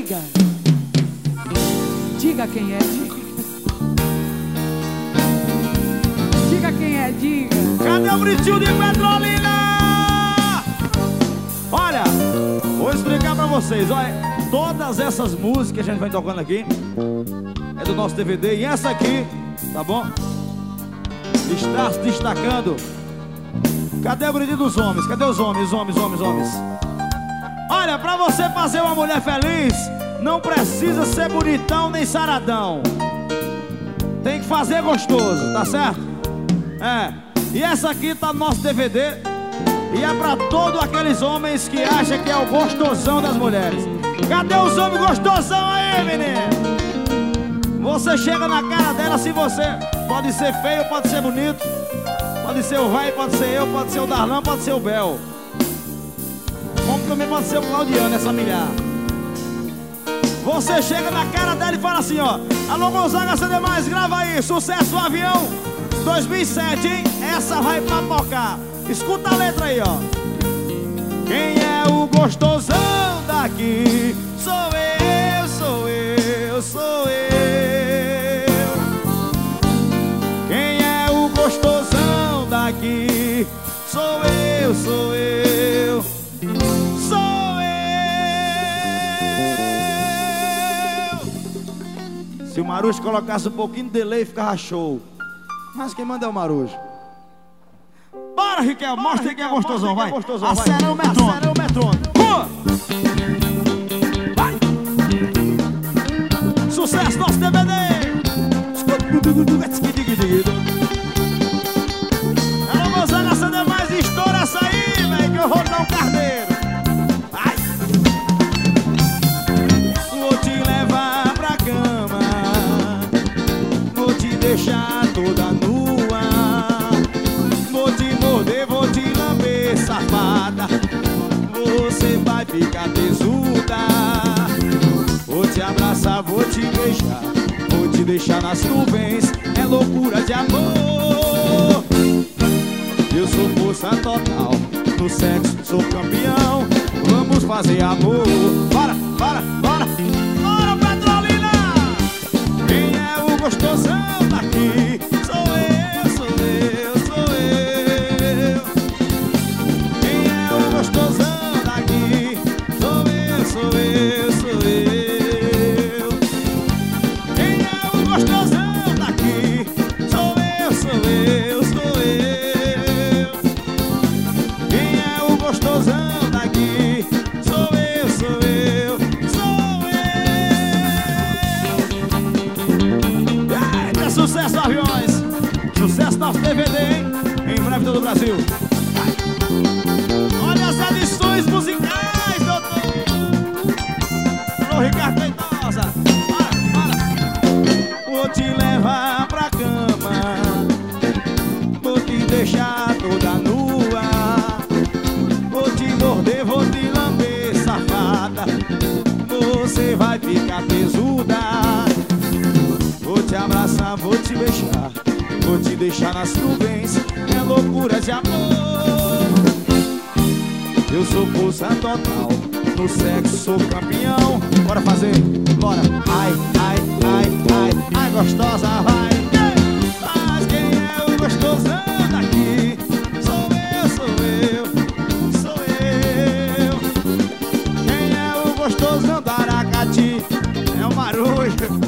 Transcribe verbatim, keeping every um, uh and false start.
diga. Diga quem é, diga. Diga quem é, diga. Cadê o Britinho de Petrolina? Olha, vou explicar pra vocês. Olha, todas essas músicas que a gente vai tocando aqui é do nosso D V D. E essa aqui, tá bom? Está se destacando. Cadê o Britinho dos homens? Cadê os homens, homens, homens, homens? Olha, pra você fazer uma mulher feliz, não precisa ser bonitão nem saradão. Tem que fazer gostoso, tá certo? É. E essa aqui tá no nosso D V D. E é pra todos aqueles homens que acham que é o gostosão das mulheres. Cadê os homens gostosão aí, menino? Você chega na cara dela, se você pode ser feio, pode ser bonito, pode ser o vai, pode ser eu, pode ser o Darlan, pode ser o Bel. Como também pode ser o Claudiano, essa milhar. Você chega na cara dela e fala assim, ó: alô Gonzaga C D mais, grava aí, sucesso avião dois mil e sete, hein? Essa vai papocar. Escuta a letra aí, ó. Quem é o gostosão daqui? Sou eu, sou eu, sou eu. Quem é o gostosão daqui? Sou eu, sou eu. Sou eu. Se o Marujo colocasse um pouquinho de delay, ficava show. Mas quem manda é o Marujo. Bora, Riquel, mostra quem é gostosão, vai. Acelera o metrônomo. Acelera o metrônomo. Vai. Sucesso, nosso D V D. Alô, Gonzaga C D mais, estoura essa aí, velho, que eu vou dar um carneiro. Vai. Vou te levar pra cama, vou te deixar toda nua, vou te morder, vou te lamber, safada. Você vai ficar tesuda. Vou te abraçar, vou te beijar, vou te deixar nas nuvens. É loucura de amor. Eu sou força total, no sexo sou campeão. Vamos fazer amor. Bora, bora, bora. Bora, Petrolina. Quem é o gostosão daqui? Sou eu, sou eu, sou eu. Quem é o gostosão daqui? Sou eu, sou eu, sou eu. Quem é o gostosão daqui? Sou eu, sou eu, sou eu. Quem é o gostosão daqui? Sou eu, sou eu, sou eu. É sucesso, aviões. Sucesso nosso D V D, hein? Em breve todo o Brasil. Olha as edições musicais, doutor. Alô, Ricardo Feitosa. Para, para. Vou te levar pra cama, vou te deixar toda nua, vou te morder, vou te lamber, safada. Você vai ficar tesuda. Vou te abraçar, vou te beijar, vou te deixar nas nuvens. É loucura de amor. Eu sou força total, no sexo sou campeão. Bora fazer, bora. Ai, ai, ai, ai, ai, gostosa, vai. Mas quem é o gostosão daqui? Sou eu, sou eu, sou eu. Quem é o gostosão da Aracati? É o Marujo.